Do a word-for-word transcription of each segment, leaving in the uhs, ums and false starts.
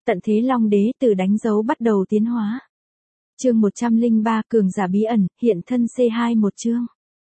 Tận thế Long Đế từ đánh dấu bắt đầu tiến hóa. Chương một trăm lẻ ba Cường giả bí ẩn, hiện thân C hai một chương.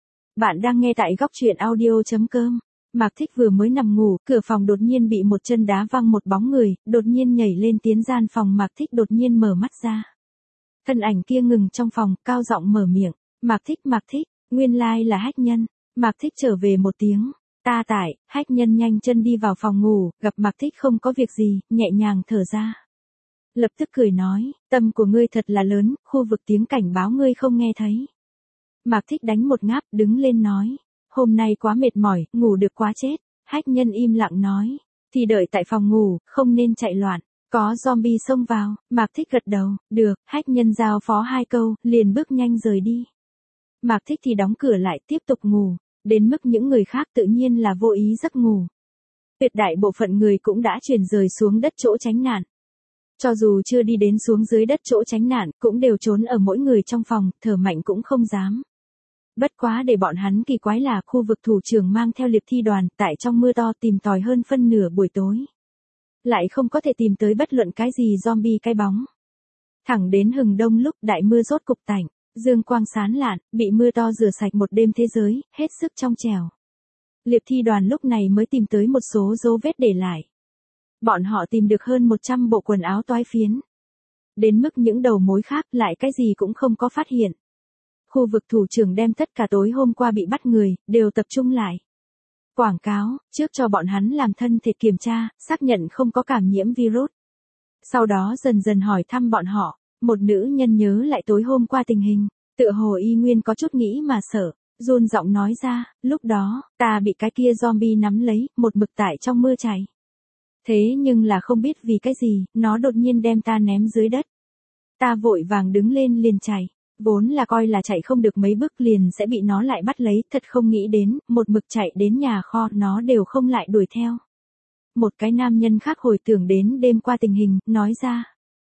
Bạn đang nghe tại góc truyện audio chấm com. Mạc Thích vừa mới nằm ngủ, cửa phòng đột nhiên bị một chân đá văng một bóng người, đột nhiên nhảy lên tiến gian phòng. Mạc Thích đột nhiên mở mắt ra. Thân ảnh kia ngừng trong phòng, cao giọng mở miệng. Mạc Thích, Mạc Thích, nguyên lai là Hách Nhân. Mạc Thích trở về một tiếng. Ta tại, Hách Nhân nhanh chân đi vào phòng ngủ, gặp Mạc Thích không có việc gì, nhẹ nhàng thở ra. Lập tức cười nói, tâm của ngươi thật là lớn, khu vực tiếng cảnh báo ngươi không nghe thấy. Mạc Thích đánh một ngáp, đứng lên nói, hôm nay quá mệt mỏi, ngủ được quá chết. Hách Nhân im lặng nói, thì đợi tại phòng ngủ, không nên chạy loạn. Có zombie xông vào, Mạc Thích gật đầu, được. Hách Nhân giao phó hai câu, liền bước nhanh rời đi. Mạc Thích thì đóng cửa lại, tiếp tục ngủ, đến mức những người khác tự nhiên là vô ý giấc ngủ. Tuyệt đại bộ phận người cũng đã chuyển rời xuống đất chỗ tránh nạn. Cho dù chưa đi đến xuống dưới đất chỗ tránh nạn, cũng đều trốn ở mỗi người trong phòng, thở mạnh cũng không dám. Bất quá để bọn hắn kỳ quái là khu vực thủ trưởng mang theo liệp thi đoàn, tại trong mưa to tìm tòi hơn phân nửa buổi tối. Lại không có thể tìm tới bất luận cái gì zombie cái bóng. Thẳng đến hừng đông lúc đại mưa rốt cục tạnh, dương quang sáng lạn, bị mưa to rửa sạch một đêm thế giới, hết sức trong trẻo. Liệp thi đoàn lúc này mới tìm tới một số dấu vết để lại. Bọn họ tìm được hơn một trăm bộ quần áo toái phiến. Đến mức những đầu mối khác lại cái gì cũng không có phát hiện. Khu vực thủ trưởng đem tất cả tối hôm qua bị bắt người, đều tập trung lại. Quảng cáo, trước cho bọn hắn làm thân thể kiểm tra, xác nhận không có cảm nhiễm virus. Sau đó dần dần hỏi thăm bọn họ, một nữ nhân nhớ lại tối hôm qua tình hình, tựa hồ y nguyên có chút nghĩ mà sợ, run giọng nói ra, lúc đó, ta bị cái kia zombie nắm lấy, một mực tại trong mưa chảy. Thế nhưng là không biết vì cái gì, nó đột nhiên đem ta ném dưới đất. Ta vội vàng đứng lên liền chạy, vốn là coi là chạy không được mấy bước liền sẽ bị nó lại bắt lấy, thật không nghĩ đến, một mực chạy đến nhà kho, nó đều không lại đuổi theo. Một cái nam nhân khác hồi tưởng đến đêm qua tình hình, nói ra.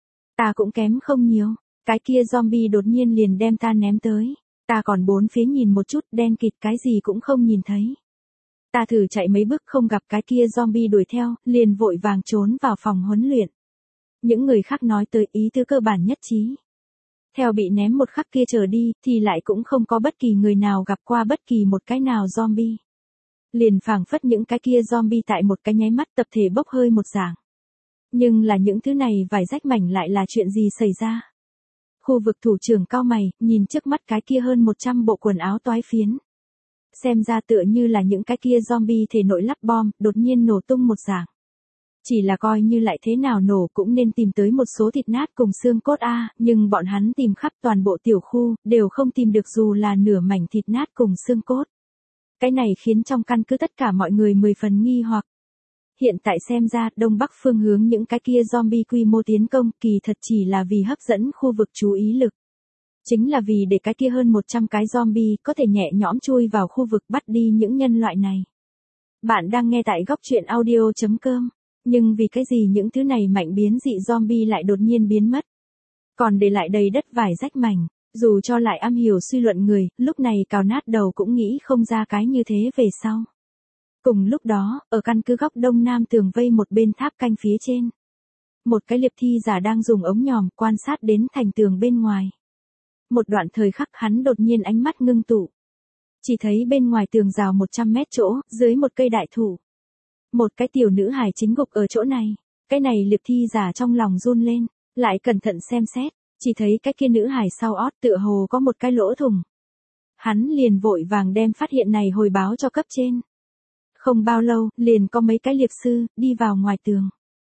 Ta cũng kém không nhiều, cái kia zombie đột nhiên liền đem ta ném tới. Ta còn bốn phía nhìn một chút, đen kịt cái gì cũng không nhìn thấy. Ta thử chạy mấy bước không gặp cái kia zombie đuổi theo, liền vội vàng trốn vào phòng huấn luyện. Những người khác nói tới ý tứ cơ bản nhất trí. Theo bị ném một khắc kia trở đi, thì lại cũng không có bất kỳ người nào gặp qua bất kỳ một cái nào zombie. Liền phảng phất những cái kia zombie tại một cái nháy mắt tập thể bốc hơi một dạng. Nhưng là những thứ này vải rách mảnh lại là chuyện gì xảy ra? Khu vực thủ trưởng cao mày, nhìn trước mắt cái kia hơn một trăm bộ quần áo toái phiến. Xem ra tựa như là những cái kia zombie thể nội lắp bom, đột nhiên nổ tung một dạng. Chỉ là coi như lại thế nào nổ cũng nên tìm tới một số thịt nát cùng xương cốt a, nhưng bọn hắn tìm khắp toàn bộ tiểu khu, đều không tìm được dù là nửa mảnh thịt nát cùng xương cốt. Cái này khiến trong căn cứ tất cả mọi người mười phần nghi hoặc. Hiện tại xem ra, đông bắc phương hướng những cái kia zombie quy mô tiến công, kỳ thật chỉ là vì hấp dẫn khu vực chú ý lực. Chính là vì để cái kia hơn một trăm cái zombie có thể nhẹ nhõm chui vào khu vực bắt đi những nhân loại này. Bạn đang nghe tại góc truyện audio chấm com. Nhưng vì cái gì những thứ này mạnh biến dị zombie lại đột nhiên biến mất. Còn để lại đầy đất vải rách mảnh, dù cho lại am hiểu suy luận người, lúc này cào nát đầu cũng nghĩ không ra cái như thế về sau. Cùng lúc đó, ở căn cứ góc đông nam tường vây một bên tháp canh phía trên. Một cái liệp thi giả đang dùng ống nhòm quan sát đến thành tường bên ngoài. Một đoạn thời khắc hắn đột nhiên ánh mắt ngưng tụ. Chỉ thấy bên ngoài tường rào một trăm mét chỗ, dưới một cây đại thụ. Một cái tiểu nữ hài chính gục ở chỗ này. Cái này liệp thi giả trong lòng run lên, lại cẩn thận xem xét, chỉ thấy cái kia nữ hài sau ót tựa hồ có một cái lỗ thủng. Hắn liền vội vàng đem phát hiện này hồi báo cho cấp trên. Không bao lâu, liền có mấy cái liệp sư, đi vào ngoài tường.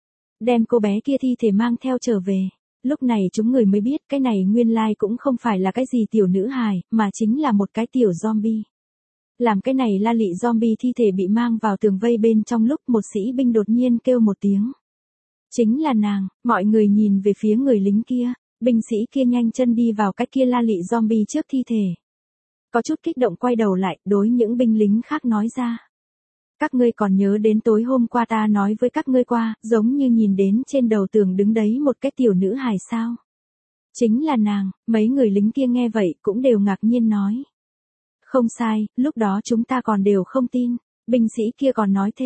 Đem cô bé kia thi thể mang theo trở về. Lúc này chúng người mới biết cái này nguyên lai cũng không phải là cái gì tiểu nữ hài, mà chính là một cái tiểu zombie. Làm cái này la lị zombie thi thể bị mang vào tường vây bên trong lúc một sĩ binh đột nhiên kêu một tiếng. Chính là nàng, mọi người nhìn về phía người lính kia, binh sĩ kia nhanh chân đi vào cái kia la lị zombie trước thi thể. Có chút kích động quay đầu lại, đối những binh lính khác nói ra. Các ngươi còn nhớ đến tối hôm qua ta nói với các ngươi qua, giống như nhìn đến trên đầu tường đứng đấy một cái tiểu nữ hài sao. Chính là nàng, mấy người lính kia nghe vậy cũng đều ngạc nhiên nói. Không sai, lúc đó chúng ta còn đều không tin, binh sĩ kia còn nói thêm,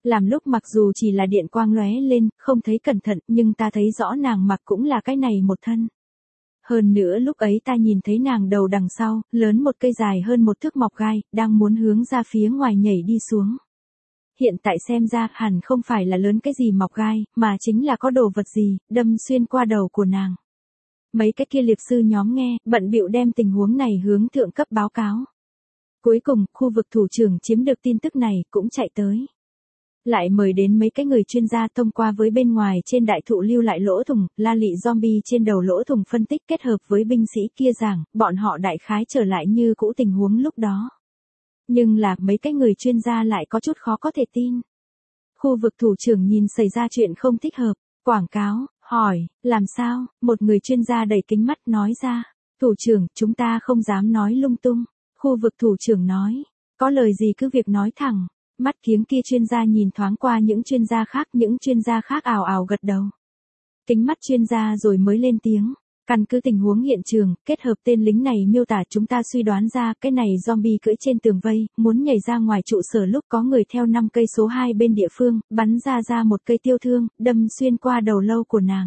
Làm lúc mặc dù chỉ là điện quang lóe lên, không thấy cẩn thận, nhưng ta thấy rõ nàng mặc cũng là cái này một thân. Hơn nữa lúc ấy ta nhìn thấy nàng đầu đằng sau, lớn một cây dài hơn một thước mọc gai, đang muốn hướng ra phía ngoài nhảy đi xuống. Hiện tại xem ra hẳn không phải là lớn cái gì mọc gai, mà chính là có đồ vật gì, đâm xuyên qua đầu của nàng. Mấy cái kia liệp sư nhóm nghe, bận bịu đem tình huống này hướng thượng cấp báo cáo. Cuối cùng, khu vực thủ trưởng chiếm được tin tức này, cũng chạy tới. Lại mời đến mấy cái người chuyên gia thông qua với bên ngoài trên đại thụ lưu lại lỗ thủng, la lị zombie trên đầu lỗ thủng phân tích kết hợp với binh sĩ kia giảng, bọn họ đại khái trở lại như cũ tình huống lúc đó. Nhưng là mấy cái người chuyên gia lại có chút khó có thể tin. Khu vực thủ trưởng nhìn xảy ra chuyện không thích hợp, quảng cáo, hỏi, làm sao, một người chuyên gia đầy kính mắt nói ra, thủ trưởng, chúng ta không dám nói lung tung. Khu vực thủ trưởng nói, có lời gì cứ việc nói thẳng. Mắt kiếng kia chuyên gia nhìn thoáng qua những chuyên gia khác, những chuyên gia khác ào ào gật đầu. Kính mắt chuyên gia rồi mới lên tiếng. Căn cứ tình huống hiện trường, kết hợp tên lính này miêu tả chúng ta suy đoán ra cái này zombie cưỡi trên tường vây, muốn nhảy ra ngoài trụ sở lúc có người theo năm cây số hai bên địa phương, bắn ra ra một cây tiêu thương, đâm xuyên qua đầu lâu của nàng.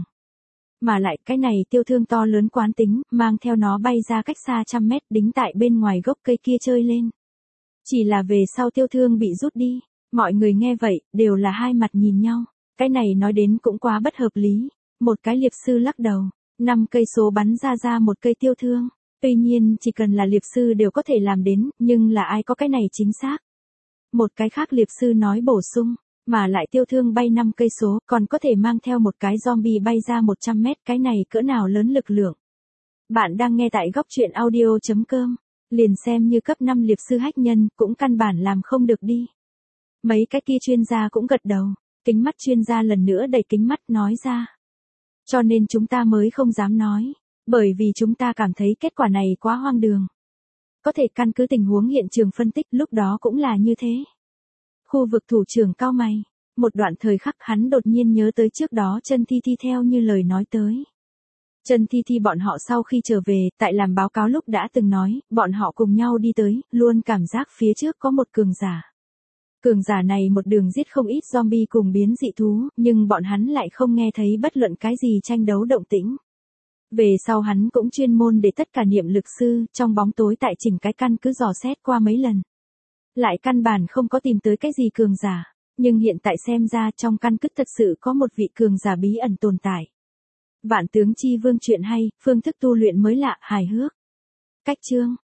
Mà lại cái này tiêu thương to lớn quán tính, mang theo nó bay ra cách xa trăm mét đính tại bên ngoài gốc cây kia chơi lên. Chỉ là về sau tiêu thương bị rút đi, mọi người nghe vậy, đều là hai mặt nhìn nhau, cái này nói đến cũng quá bất hợp lý, một cái liệp sư lắc đầu, năm cây số bắn ra ra một cây tiêu thương, tuy nhiên chỉ cần là liệp sư đều có thể làm đến, nhưng là ai có cái này chính xác. Một cái khác liệp sư nói bổ sung, mà lại tiêu thương bay năm cây số, còn có thể mang theo một cái zombie bay ra một trăm mét, cái này cỡ nào lớn lực lượng. Bạn đang nghe tại góc truyện audio chấm com. Liền xem như cấp năm liệp sư hách nhân, cũng căn bản làm không được đi. Mấy cái kia chuyên gia cũng gật đầu, kính mắt chuyên gia lần nữa đẩy kính mắt nói ra. Cho nên chúng ta mới không dám nói, bởi vì chúng ta cảm thấy kết quả này quá hoang đường. Có thể căn cứ tình huống hiện trường phân tích lúc đó cũng là như thế. Khu vực thủ trưởng cao mày, một đoạn thời khắc hắn đột nhiên nhớ tới trước đó chân thi thi theo như lời nói tới. Trần Thi Thi bọn họ sau khi trở về, tại làm báo cáo lúc đã từng nói, bọn họ cùng nhau đi tới, luôn cảm giác phía trước có một cường giả. Cường giả này một đường giết không ít zombie cùng biến dị thú, nhưng bọn hắn lại không nghe thấy bất luận cái gì tranh đấu động tĩnh. Về sau hắn cũng chuyên môn để tất cả niệm lực sư, trong bóng tối tại chỉnh cái căn cứ dò xét qua mấy lần. Lại căn bản không có tìm tới cái gì cường giả, nhưng hiện tại xem ra trong căn cứ thật sự có một vị cường giả bí ẩn tồn tại. Vạn tướng chi vương chuyện hay, phương thức tu luyện mới lạ, hài hước. Cách chương,